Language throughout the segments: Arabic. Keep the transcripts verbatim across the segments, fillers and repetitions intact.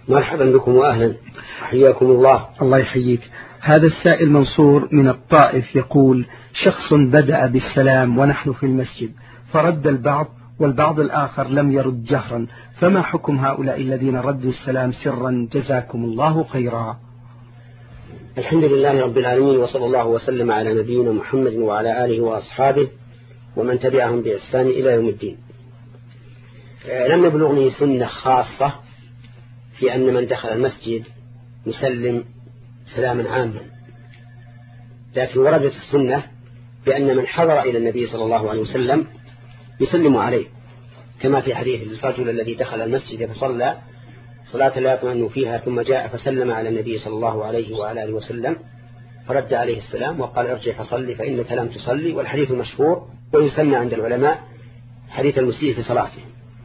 مرحبا بكم وأهلا، حياكم الله. الله يحييك. هذا السائل منصور من الطائف يقول: شخص بدأ بالسلام ونحن في المسجد فرد البعض والبعض الآخر لم يرد جهرا، فما حكم هؤلاء الذين ردوا السلام سرا؟ جزاكم الله خيرا. الحمد لله رب العالمين، وصلى الله وسلم على نبينا محمد وعلى آله وأصحابه ومن تبعهم بإحسان إلى يوم الدين. لم يبلغني سنة خاصة في أن من دخل المسجد يسلم سلاما عاما، لكن وردت السنة بأن من حضر إلى النبي صلى الله عليه وسلم يسلم عليه، كما في حديث الرجل الذي دخل المسجد فصلى صلاة لا يطمئن فيها ثم جاء فسلم على النبي صلى الله عليه وعلى آله وسلم فرد عليه السلام وقال: ارجع فصلي فإنك لم تصلي. والحديث مشهور ويسمى عند العلماء حديث المسيء في صلاته.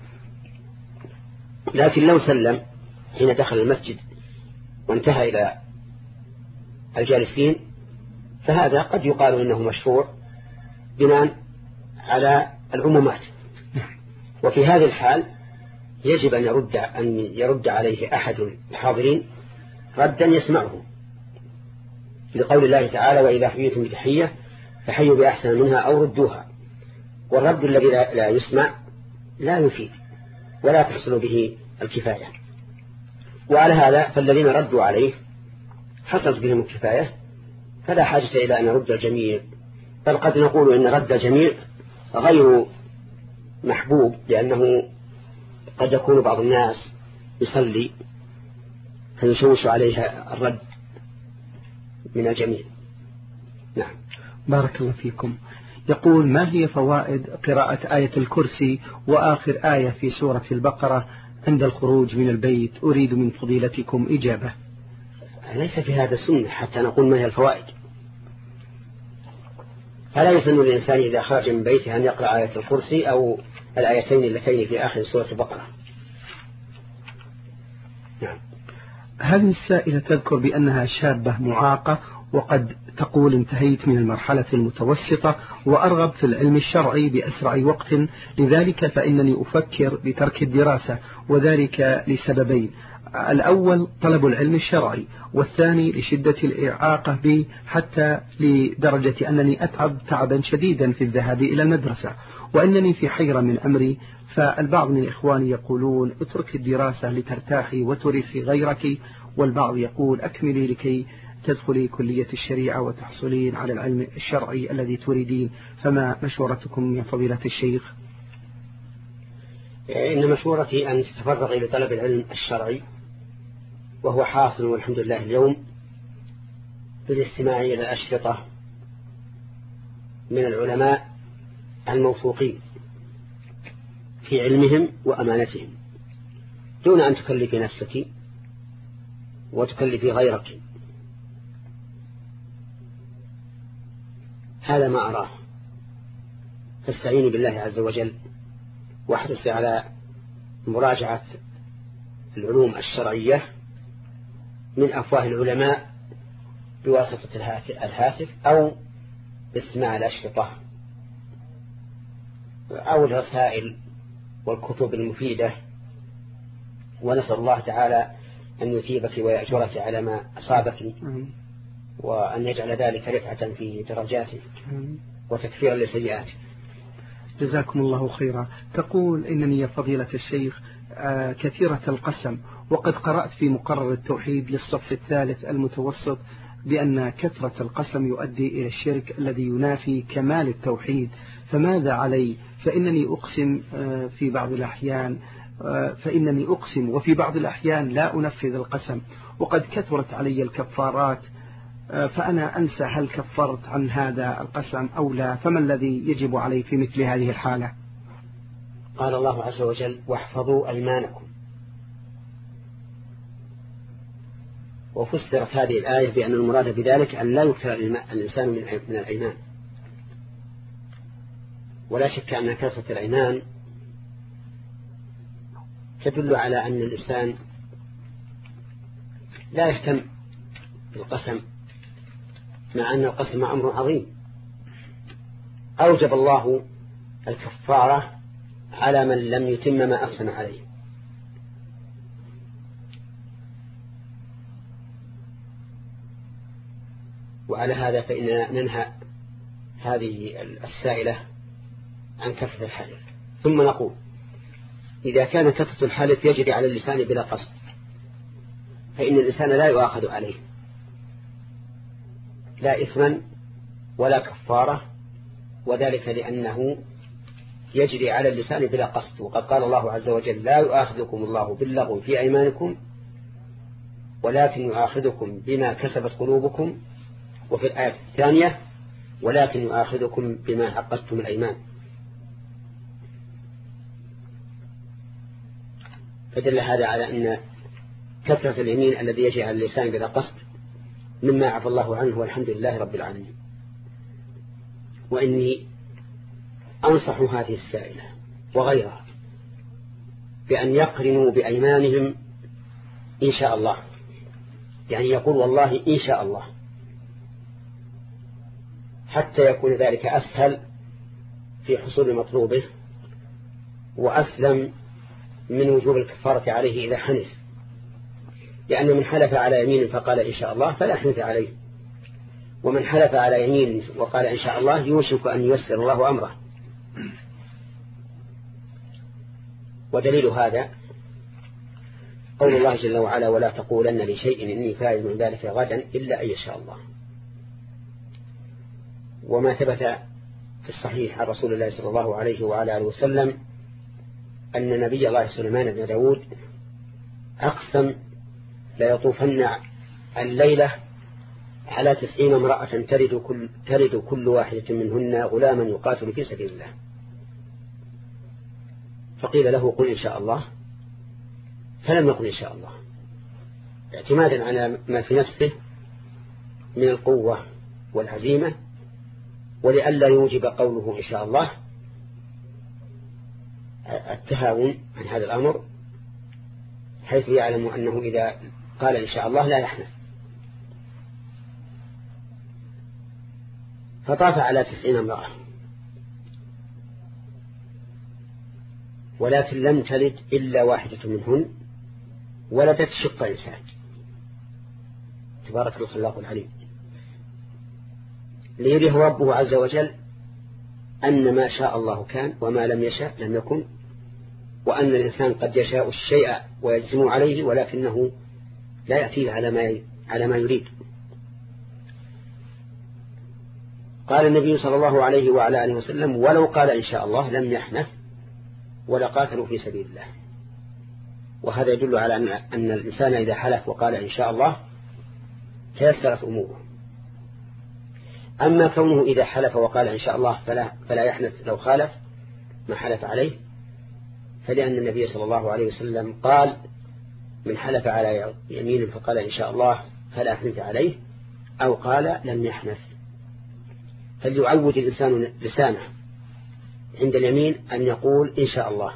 لكن لو سلم حين دخل المسجد وانتهى إلى الجالسين فهذا قد يقال إنه مشروع بناء على العمومات، وفي هذه الحال يجب أن يرد, أن يرد عليه أحد الحاضرين ردا يسمعه، لقول الله تعالى: وإذا حييتم بتحية فحيوا بأحسن منها أو ردوها. والرد الذي لا يسمع لا يفيد ولا تحصل به الكفاية، وعلى هذا فالذين ردوا عليه حصلت بهم الكفاية، فلا حاجة إلى أن نرد الجميع، بل قد نقول إن رد الجميع غير محبوب، لأنه قد يكون بعض الناس يصلي فيشوش عليها الرد من الجميع. نعم. بارك الله فيكم. يقول: ما هي فوائد قراءة آية الكرسي وآخر آية في سورة البقرة عند الخروج من البيت؟ أريد من فضيلتكم إجابة. ليس في هذا سنة حتى نقول ما هي الفوائد. فلا يسن للإنسان إذا خرج من بيته أن يقرأ آية الكرسي أو الآيتين اللتين في آخر سورة البقرة. نعم. هذه السائلة تذكر بأنها شابة معاقة، وقد تقول: انتهيت من المرحلة المتوسطة وأرغب في العلم الشرعي بأسرع وقت، لذلك فإنني أفكر بترك الدراسة، وذلك لسببين: الأول طلب العلم الشرعي، والثاني لشدة الإعاقة بي حتى لدرجة أنني أتعب تعبا شديدا في الذهاب إلى المدرسة، وأنني في حيرة من أمري. فالبعض من إخواني يقولون: اترك الدراسة لترتاحي وتريحي غيرك، والبعض يقول: أكملي لكي تدخلي كلية الشريعة وتحصلين على العلم الشرعي الذي تريدين. فما مشورتكم يا فضيلة الشيخ؟ إن مشورتي أن تتفرغي لطلب العلم الشرعي، وهو حاصل والحمد لله اليوم بالاستماع إلى الأشرطة من العلماء الموثوقين في علمهم وأمانتهم، دون أن تكلفي نفسك وتكلفي غيرك. هذا ما أراه. فاستعيني بالله عز وجل واحرصي على مراجعة العلوم الشرعية من أفواه العلماء بواسطة الهاتف أو باستماع الأشرطة أو الرسائل والكتب المفيدة. ونسأل الله تعالى أن يثيبك ويأجرك على ما أصابك، وأن يجعل ذلك رفعة في درجاتك وتكفيرا لسيئاتك. جزاكم الله خيرا. تقول: إنني يا فضيلة الشيخ كثيرة القسم، وقد قرأت في مقرر التوحيد للصف الثالث المتوسط بأن كثرة القسم يؤدي إلى الشرك الذي ينافي كمال التوحيد، فماذا علي؟ فإنني أقسم في بعض الأحيان فإنني أقسم وفي بعض الأحيان لا أنفذ القسم، وقد كثرت علي الكفارات، فأنا أنسى هل كفرت عن هذا القسم أو لا؟ فما الذي يجب علي في مثل هذه الحالة؟ قال الله عز وجل: واحفظوا أيمانكم. وفسرت هذه الآية بأن المراد بذلك أن لا يكثر الإنسان من الأيمان. ولا شك أن كثرة الأيمان تدل على أن الإنسان لا يهتم بالقسم، مع أن القسم أمر عظيم. أوجب الله الكفارة على من لم يتم ما أقسم عليه. وعلى هذا فإننا ننهى هذه السائلة عن كثرة الحلف. ثم نقول إذا كان كثرة الحلف يجري على اللسان بلا قصد فإن الإنسان لا يؤاخذ عليه لا إثما ولا كفارة، وذلك لأنه يجري على اللسان بلا قصد. وقد قال الله عز وجل لا يؤاخذكم الله باللغو في أيمانكم ولكن يؤاخذكم بما كسبت قلوبكم، وفي الآية الثانية ولكن يؤاخذكم بما عقدتم الأيمان. فدل هذا على أن كثرة اليمين الذي يجري على اللسان بلا قصد مما عفى الله عنه والحمد لله رب العالمين. وإني أنصح هذه السائلة وغيرها بأن يقرنوا بأيمانهم إن شاء الله، يعني يقول والله إن شاء الله، حتى يكون ذلك أسهل في حصول مطلوبه وأسلم من وجوب الكفارة عليه إذا حنث، لأن من حلف على يمين فقال إن شاء الله فلا حنث عليه، ومن حلف على يمين وقال إن شاء الله يوشك أن ييسر الله أمره. ودليل هذا قول الله جل وعلا ولا تقولن لشيء إني فاعل من ذلك غدا إلا أن يشاء الله. وما ثبت في الصحيح عن رسول الله صلى الله عليه وعلى آله وسلم أن نبي الله سليمان بن داود أقسم ليطوفن الليلة على تسعين امرأة ترد كل, ترد كل واحدة منهن غلاما يقاتل في سبيل الله. فقيل له قل إن شاء الله، فلم يقل إن شاء الله اعتمادا على ما في نفسه من القوة والعزيمة، ولئلا يوجب قوله إن شاء الله التهاون عن هذا الأمر، حيث يعلم أنه إذا قال إن شاء الله لا يحنث. فطاف على تسعين امرأة ولكن لم تلد إلا واحدة منهن ولدت شق إنسان. تبارك الخلاق العليم، ليريه ربه عز وجل أن ما شاء الله كان وما لم يشاء لم يكن، وأن الإنسان قد يشاء الشيء ويجزم عليه ولكنه لا يأتيه على ما على ما يريد. قال النبي صلى الله عليه وعلى آله وسلم ولو قال إن شاء الله لم يحنث ولا قاتلوا في سبيل الله. وهذا يدل على أن, أن الإنسان إذا حلف وقال إن شاء الله تيسرت أموره. أما كونه إذا حلف وقال إن شاء الله فلا, فلا يحنث لو خالف ما حلف عليه، فلأن النبي صلى الله عليه وسلم قال من حلف على يمين فقال إن شاء الله فلا يحنث عليه، أو قال لم يحنث. فليعود الإنسان لسانه عند اليمين أن يقول إن شاء الله،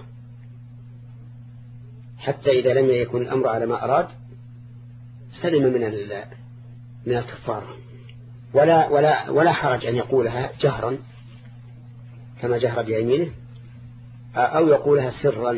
حتى إذا لم يكن الأمر على ما أراد سلم من من الكفارة. ولا ولا ولا حرج أن يقولها جهرا كما جهر بيمينه، أو يقولها سرا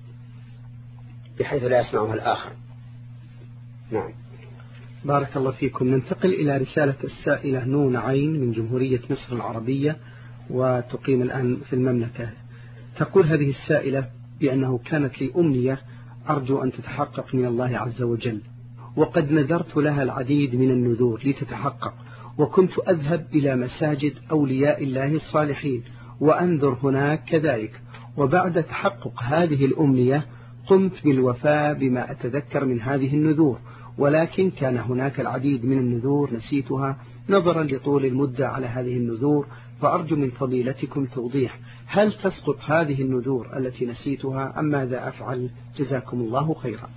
بحيث لا يسمعها الآخر. نعم. بارك الله فيكم. ننتقل إلى رسالة السائلة نون عين من جمهورية مصر العربية وتقيم الآن في المملكة. تقول هذه السائلة بأنه كانت لي أمنية أرجو أن تتحقق من الله عز وجل، وقد نذرت لها العديد من النذور لتتحقق، وكنت أذهب إلى مساجد أولياء الله الصالحين وأنذر هناك كذلك، وبعد تحقق هذه الأمنية قمت بالوفاء بما أتذكر من هذه النذور، ولكن كان هناك العديد من النذور نسيتها نظرا لطول المدة على هذه النذور، فأرجو من فضيلتكم توضيح هل تسقط هذه النذور التي نسيتها أم ماذا أفعل؟ جزاكم الله خيرا.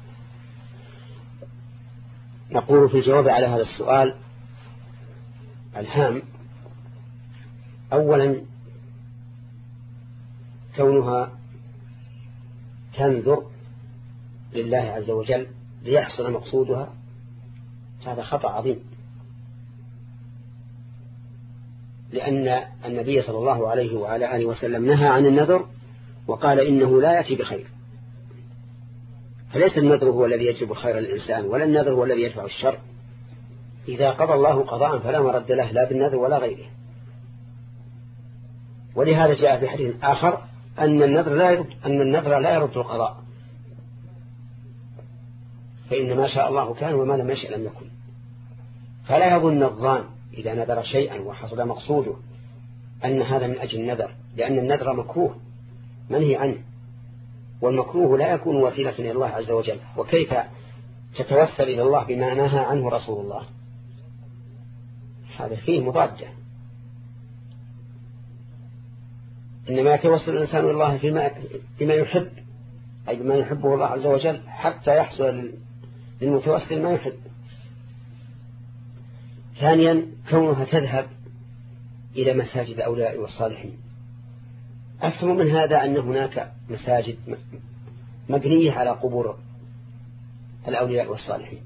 نقول في الجواب على هذا السؤال الهام، أولا كونها تنذر لله عز وجل ليحصل مقصودها هذا خطأ عظيم، لأن النبي صلى الله عليه وعلى آله وسلم نهى عن النذر وقال إنه لا يأتي بخير. فليس النذر هو الذي يجلب الخير للإنسان، ولا النذر هو الذي يدفع الشر، إذا قضى الله قضاء فلا مرد له لا بالنذر ولا غيره. ولهذا جاء في حديث آخر أن النذر لا يرد أن النذر لا يرد القضاء، فإن ما شاء الله كان وما لم يشأ لم يكن. فلا يظن الظان إذا نذر شيئا وحصل مقصوده أن هذا من أجل النذر، لأن النذر مكروه منهي عنه، والمكروه لا يكون وسيلة إلى الله عز وجل. وكيف تتوسل إلى الله بما نهى عنه رسول الله؟ هذا فيه مضادة. إنما يتوسل الإنسان إلى الله فيما, فيما يحب، أي بما يحبه الله عز وجل، حتى يحصل للمتوسل ما يحب. ثانيا كونها تذهب إلى مساجد الأولياء والصالحين. أفهم من هذا أن هناك مساجد مبنية على قبور الأولياء والصالحين،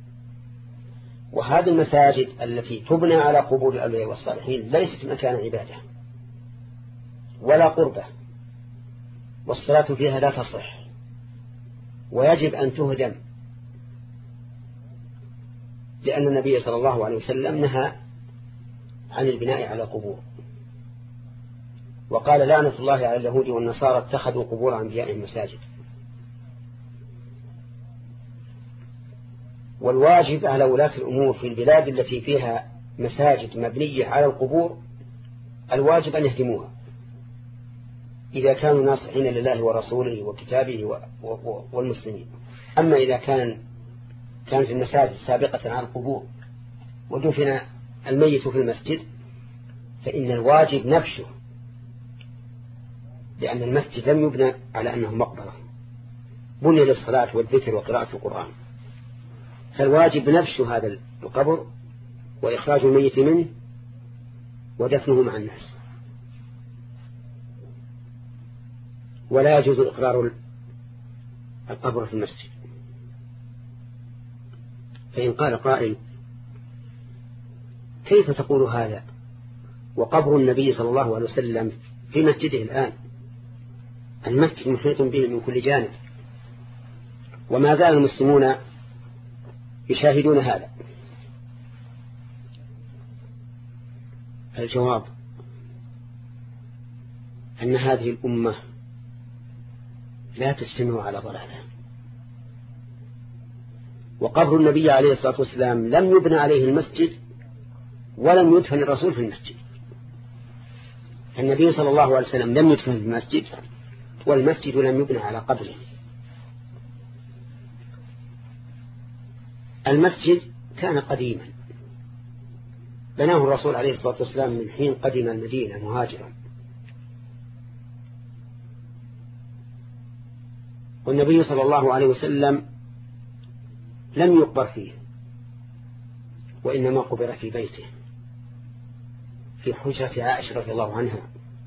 وهذه المساجد التي تبنى على قبور الأولياء والصالحين ليست مكان عبادة ولا قربة، والصلاة فيها لا تصح، ويجب أن تهدم، لأن النبي صلى الله عليه وسلم نهى عن البناء على قبور، وقال لعنة الله على اليهود والنصارى اتخذوا قبور أنبيائهم مساجد. والواجب على ولاة الأمور في البلاد التي فيها مساجد مبنية على القبور الواجب أن يهدموها إذا كانوا ناصحين لله ورسوله وكتابه والمسلمين. أما إذا كان كانت المساجد سابقة على القبور ودفن الميت في المسجد فإن الواجب نبشه، لأن المسجد لم يبنى على أنه مقبرة، بني للصلاة والذكر وقراءة القرآن، فالواجب نبش هذا القبر وإخراج الميت منه ودفنه مع الناس. ولا يجوز إقرار القبر في المسجد. فإن قال قائل كيف تقول هذا وقبر النبي صلى الله عليه وسلم في مسجده الآن، المسجد محيط به من كل جانب، وما زال المسلمون يشاهدون هذا؟ الجواب أن هذه الأمة لا تجتمع على ضلالة، وقبر النبي عليه الصلاة والسلام لم يبنى عليه المسجد ولم يدفن الرسول في المسجد. النبي صلى الله عليه وسلم لم يدفن في المسجد والمسجد لم يبنى على قبره. المسجد كان قديما بناه الرسول عليه الصلاة والسلام من حين قدم المدينة مهاجرا، والنبي صلى الله عليه وسلم لم يقبر فيه، وإنما قبر في بيته في حجرة عائشة رضي الله عنها.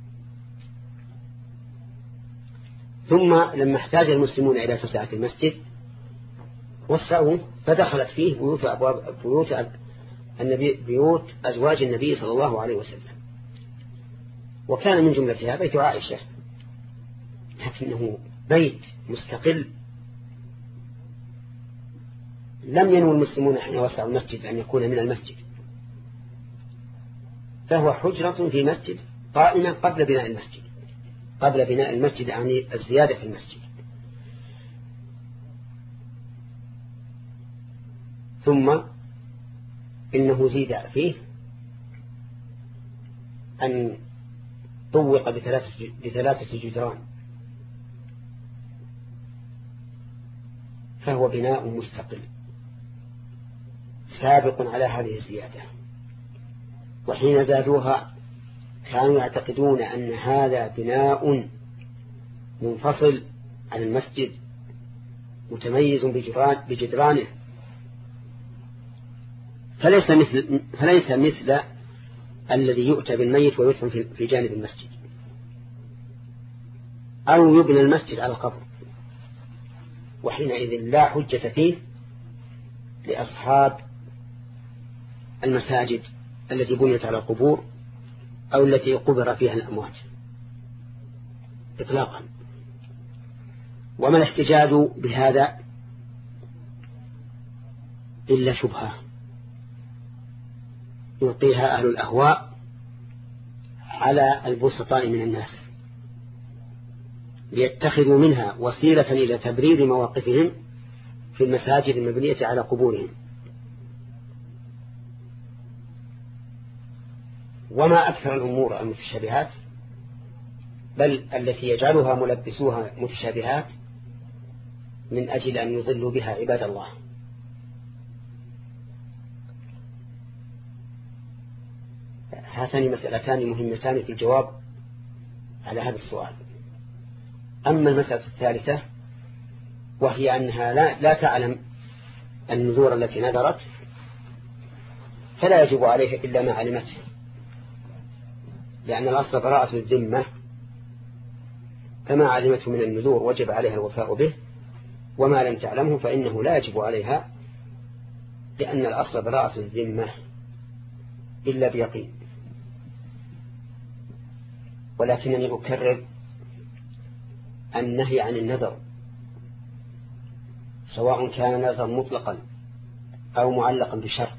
ثم لما احتاج المسلمون إلى توسعة المسجد وسعوه، فدخلت فيه بيوت أبواب بيوت النبي بيوت أزواج النبي صلى الله عليه وسلم، وكان من جملتها بيت عائشة، لكنه بيت مستقل. لم ينوي المسلمون حين وسعوا المسجد أن يكون من المسجد، فهو حجرة في مسجد قائمة قبل بناء المسجد، قبل بناء المسجد يعني الزيادة في المسجد. ثم إنه زيد فيه أن طوق بثلاثة, بثلاثة جدران، فهو بناء مستقل سابق على هذه الزيادة. وحين زادوها كانوا يعتقدون أن هذا بناء منفصل عن المسجد متميز بجدرانه، فليس مثل, فليس مثل الذي يؤتى بالميت ويدفن في جانب المسجد، أو يبنى المسجد على القبر، وحينئذ لا حجة فيه لأصحاب المساجد التي بنيت على القبور أو التي قبر فيها الأموات إطلاقا. وما الاحتجاج بهذا إلا شبهة، يلقيها أهل الأهواء على البسطاء من الناس ليتخذوا منها وسيلة إلى تبرير مواقفهم في المساجد المبنية على قبورهم. وما أكثر الأمور المتشابهات، بل التي يجعلها ملبسوها متشابهات من أجل أن يضلوا بها عباد الله. هاتان مسألتان مهمتان في الجواب على هذا السؤال. أما المسألة الثالثة وهي أنها لا, لا تعلم النذور التي نذرت، فلا يجب عليها إلا ما علمته، لأن الأصل براءة الذمة، فما علمته من النذور وجب عليها الوفاء به، وما لم تعلمه فإنه لا يجب عليها، لأن الأصل براءة الذمة إلا بيقين. ولكنني أكرر النهي عن النذر سواء كان نذرا مطلقا أو معلقا بشرط.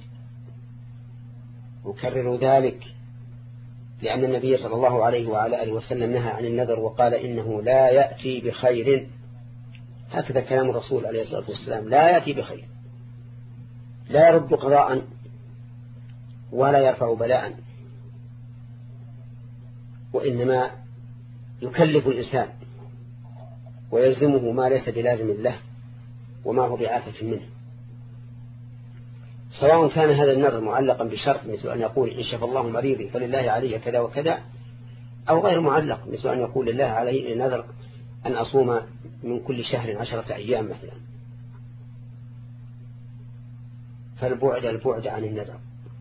أكرر ذلك لأن النبي صلى الله عليه وعلى آله وسلم نهى عن النذر وقال إنه لا يأتي بخير. هكذا كلام الرسول عليه الصلاة والسلام، لا يأتي بخير، لا يرد قضاء ولا يرفع بلاء، وإنما يكلف الإنسان ويلزمه ما ليس بلازم له وما هو بعافة منه، سواء كان هذا النذر معلقا بشرط مثل أن يقول إن شفى الله مريضي فلله علي كذا وكذا، أو غير معلق مثل أن يقول لله علي نذر أن أصوم من كل شهر عشرة أيام مثلا. فالبعد البعد عن النذر،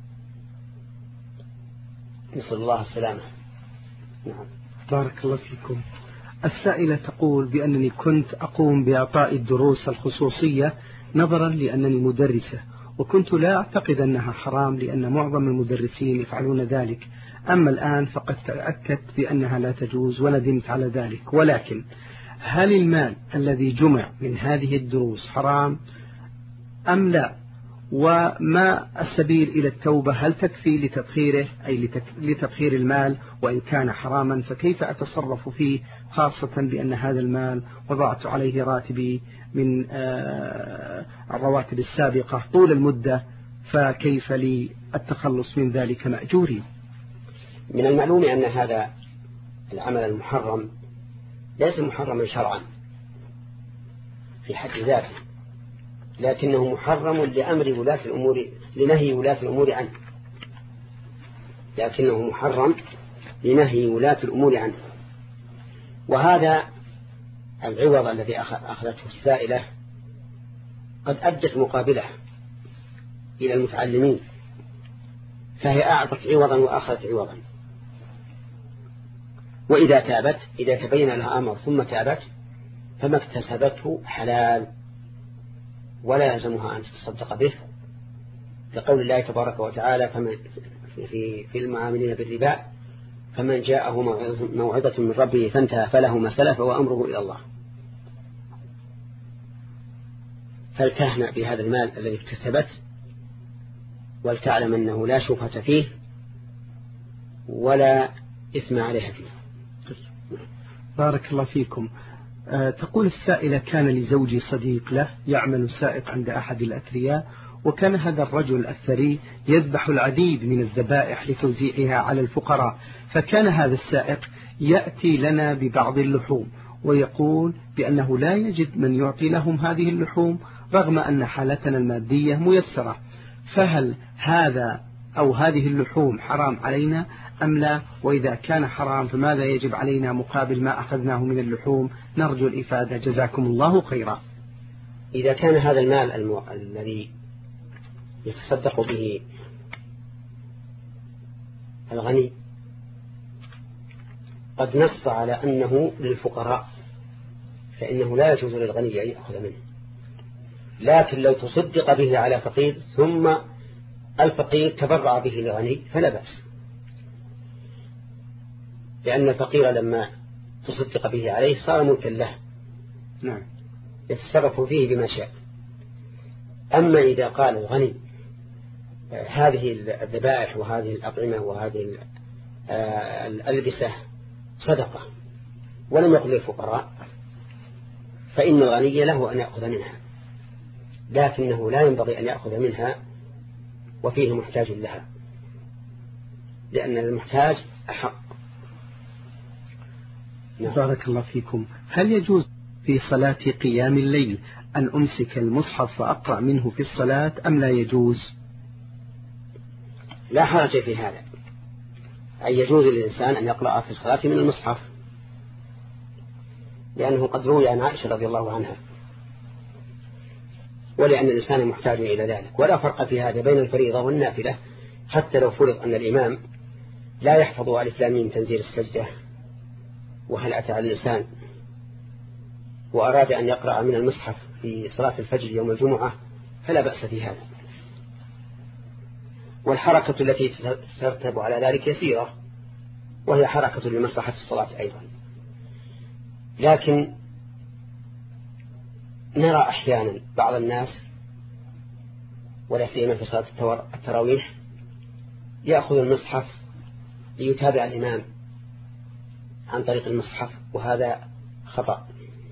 نسأل الله السلامة. نعم. بارك الله فيكم. السائلة تقول بأنني كنت أقوم بإعطاء الدروس الخصوصية نظرا لأنني مدرسة، وكنت لا أعتقد أنها حرام لأن معظم المدرسين يفعلون ذلك، أما الآن فقد تأكدت بأنها لا تجوز وندمت على ذلك. ولكن هل المال الذي جمع من هذه الدروس حرام أم لا؟ وما السبيل إلى التوبة؟ هل تكفي لتبخيره أي لتبخير المال وإن كان حراما، فكيف أتصرف فيه، خاصة بأن هذا المال وضعت عليه راتبي من الرواتب السابقة طول المدة، فكيف لي التخلص من ذلك مأجوري؟ من المعلوم أن هذا العمل المحرم ليس محرما شرعا في حد ذاته، لكنه محرم لأمر ولاة الأمور، لنهي ولاة الأمور عنه، لكنه محرم لنهي ولاة الأمور عنه. وهذا العوض الذي أخذته السائلة قد أدت مقابله إلى المتعلمين، فهي أعطت عوضا وأخذت عوضا. وإذا تابت، إذا تبين لها أمر ثم تابت، فما اكتسبته حلال ولا يلزمها أن تتصدق به، لقول الله تبارك وتعالى فمن في في المعاملين بالربا فمن جاءه موعظة من ربه فانتهى فله ما سلف وأمره إلى الله. فلتهنأ بهذا المال الذي اكتسبت، ولتعلم أنه لا شبهة فيه ولا إثم عليها فيه. بارك الله فيكم. أه تقول السائلة كان لزوجي صديق له يعمل سائق عند أحد الأثرياء، وكان هذا الرجل الثري يذبح العديد من الذبائح لتوزيعها على الفقراء، فكان هذا السائق يأتي لنا ببعض اللحوم ويقول بأنه لا يجد من يعطي لهم هذه اللحوم رغم أن حالتنا المادية ميسرة، فهل هذا أو هذه اللحوم حرام علينا أم لا؟ وإذا كان حرام فماذا يجب علينا مقابل ما أخذناه من اللحوم؟ نرجو الإفادة جزاكم الله خيرا. إذا كان هذا المال المو... الذي يتصدق به الغني قد نص على أنه للفقراء، فإنه لا يجوز للغني أن يأخذ منه، لكن لو تصدق به على فقير ثم الفقير تبرع به للغني فلا بأس، لأن الفقير لما تصدق به عليه صار ملكا له، نعم، يتصرف فيه بما شاء. أما إذا قال الغني هذه الذبائح وهذه الأطعمة وهذه الألبسة صدقة ولم يقل للفقراء فإن الغني له أن يأخذ منها، لكنه لا ينبغي أن يأخذ منها وفيه محتاج لها، لأن المحتاج أحق. بارك الله فيكم. هل يجوز في صلاة قيام الليل أن أمسك المصحف فأقرأ منه في الصلاة أم لا يجوز؟ لا حرج في هذا، أي يجوز للإنسان أن يقرأ في الصلاة من المصحف، لأنه قد روي عن عائشة رضي الله عنها، ولأن الإنسان محتاج إلى ذلك. ولا فرق في هذا بين الفريضة والنافلة، حتى لو فرض أن الإمام لا يحفظ ألف لام ميم تنزيل السجدة وهل أتى على الإنسان وأراد أن يقرأ من المصحف في صلاة الفجر يوم الجمعة فلا بأس في هذا. والحركة التي ترتب على ذلك يسيرة، وهي حركة لمصلحة الصلاة أيضا. لكن نرى أحيانا بعض الناس ولا سيما في صلاة التراويح يأخذ المصحف ليتابع الإمام عن طريق المصحف، وهذا خطأ،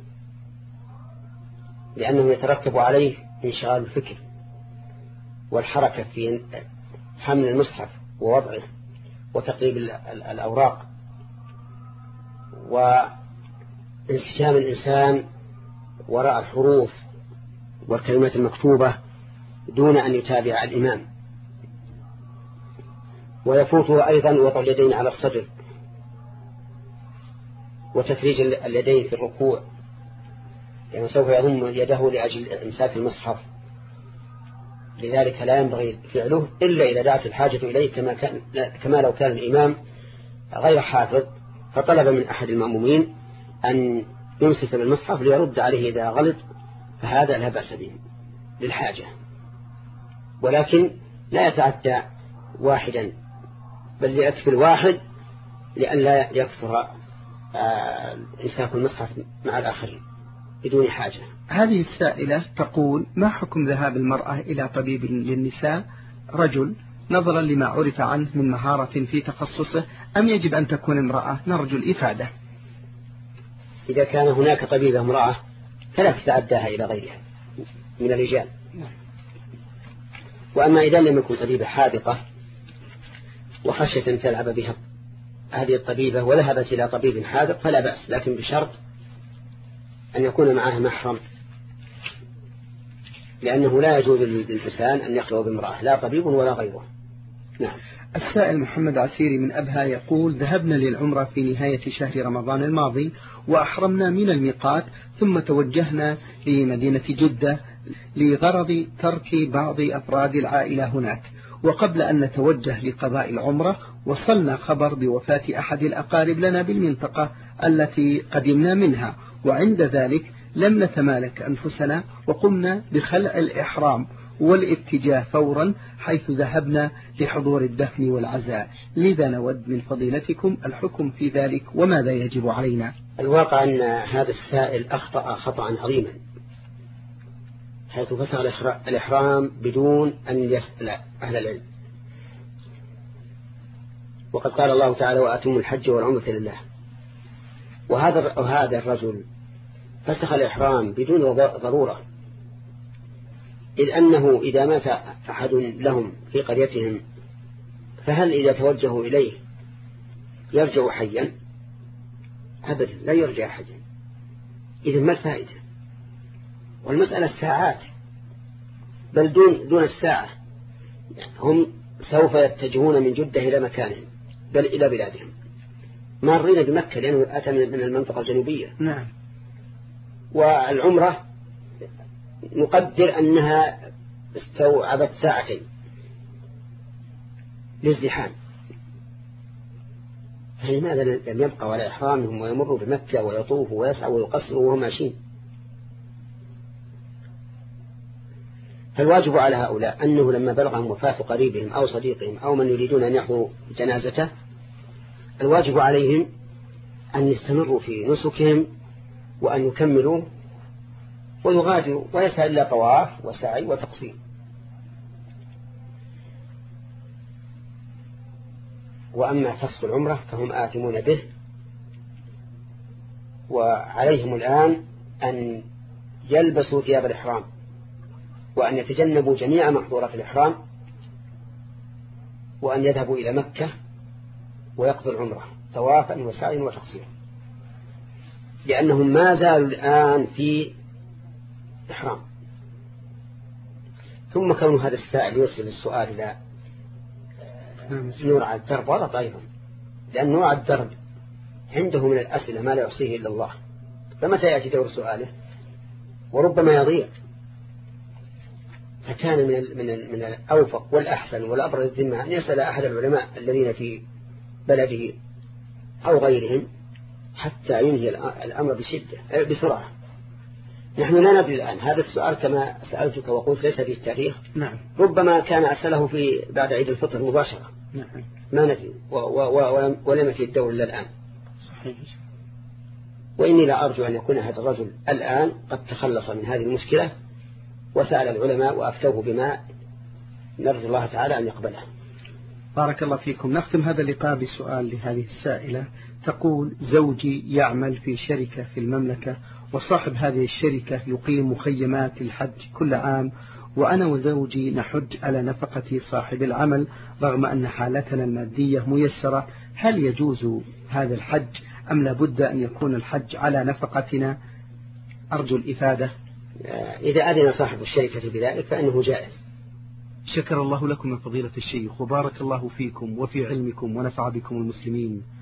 لأنه يترتب عليه انشغال الفكر والحركة في حمل المصحف ووضعه وتقليب الأوراق وانسجام الإنسان وراء الحروف والكلمات المكتوبة دون أن يتابع الإمام. ويفوته أيضا وضع اليدين على الصدر وتفريج اليدين في الركوع، لأنه يعني سوف يضم يده لأجل إمساك المصحف، لذلك لا ينبغي فعله إلا إذا دعت الحاجة إليه، كما, كان كما لو كان الإمام غير حافظ فطلب من أحد المأمومين أن يمسك بالمصحف ليرد عليه إذا غلط، فهذا لا بأس به للحاجة، ولكن لا يتعدى واحدا، بل يكفي الواحد لأن لا يكثر إمساك المصحف مع الآخرين بدون حاجة. هذه السائلة تقول: ما حكم ذهاب المرأة إلى طبيب للنساء رجل نظرا لما عرف عنه من مهارة في تخصصه، أم يجب أن تكون امرأة؟ نرجو الإفادة. إذا كان هناك طبيبة امرأة فلا تتعداها إلى غيرها من الرجال. وأما إذا لم يكن طبيبة حاذقة وخشية أن تلعب بها هذه الطبيبة وذهبت إلى طبيب حاذق فلا بأس، لكن بشرط أن يكون معها محرم، لأنه لا يجوز للإنسان أن يخلو بامرأة لا طبيب ولا غيره. نعم. السائل محمد عسيري من أبها يقول: ذهبنا للعمرة في نهاية شهر رمضان الماضي وأحرمنا من الميقات، ثم توجهنا لمدينة جدة لغرض ترك بعض أفراد العائلة هناك، وقبل أن نتوجه لقضاء العمرة وصلنا خبر بوفاة أحد الأقارب لنا بالمنطقة التي قدمنا منها، وعند ذلك لم نتمالك أنفسنا وقمنا بخلع الإحرام والاتجاه فورا حيث ذهبنا لحضور الدفن والعزاء، لذا نود من فضيلتكم الحكم في ذلك وماذا يجب علينا؟ الواقع أن هذا السائل أخطأ خطأ عظيما حيث فسخ الإحرام بدون أن يسأل أهل العلم، وقد قال الله تعالى: وأتم الحج والعمرة لله. وهذا وهذا الرجل فسخ الإحرام بدون ضرورة، إذ أنه إذا مات أحد لهم في قريتهم فهل إذا توجهوا إليه يرجع حيا؟ أبدا لا يرجع حيا. إذن ما الفائدة؟ والمسألة الساعات، بل دون, دون الساعة هم سوف يتجهون من جدة إلى مكانهم بل إلى بلادهم، مارين بمكة لأنه أتى من المنطقة الجنوبية. نعم. والعمرة نقدر أنها استوعبت ساعتين للزحام، فلماذا لم يبقى ولا إحرامهم ويمروا بمكة ويطوفوا ويسعوا ويقصروا وهم ماشيين؟ فالواجب على هؤلاء أنه لما بلغهم وفاة قريبهم أو صديقهم أو من يريدون أن يحضروا جنازته الواجب عليهم أن يستمروا في نسكهم وأن يكملوا ويغادروا، وليس إلا طواف وسعي وتقصير. وأما فسخ العمرة فهم آثمون به، وعليهم الآن أن يلبسوا ثياب الإحرام وأن يتجنبوا جميع محظورات الإحرام وأن يذهبوا إلى مكة ويقضوا العمرة طوافا وسعيا وتقصيرا، لأنهم ما زالوا الآن في إحرام. ثم كون هذا السائل يوصل السؤال إلى نور على الدرب غلط أيضا، لأن نور على الدرب عنده من الأسئلة ما لا يحصيه إلا الله، فمتى يأتي دور سؤاله وربما يضيع. فكان من من من الأوفق والأحسن والأبرز الذمة أن يسأل أحد العلماء الذين في بلده أو غيرهم حتى ينهي الأمر بشدة بسرعة. نحن لا ندري الآن هذا السؤال كما سألتك وقلت ليس في التاريخ. نعم. ربما كان أسأله في بعد عيد الفطر مباشرة. نعم. ما ندري ولم يأتي الدور إلا الآن. صحيح. وإني لا أرجو أن يكون هذا الرجل الآن قد تخلص من هذه المشكلة وسأل العلماء وأفتوه بما نرجو الله تعالى أن يقبله. بارك الله فيكم. نختم هذا اللقاء بسؤال لهذه السائلة، تقول: زوجي يعمل في شركة في المملكة، وصاحب هذه الشركة يقيم مخيمات الحج كل عام، وأنا وزوجي نحج على نفقة صاحب العمل رغم أن حالتنا المادية ميسرة. هل يجوز هذا الحج أم لابد أن يكون الحج على نفقتنا؟ أرجو الإفادة. إذا أذن صاحب الشركة بذلك فإنه جائز. شكر الله لكم من فضيلة الشيخ، وبارك الله فيكم وفي علمكم ونفع بكم المسلمين.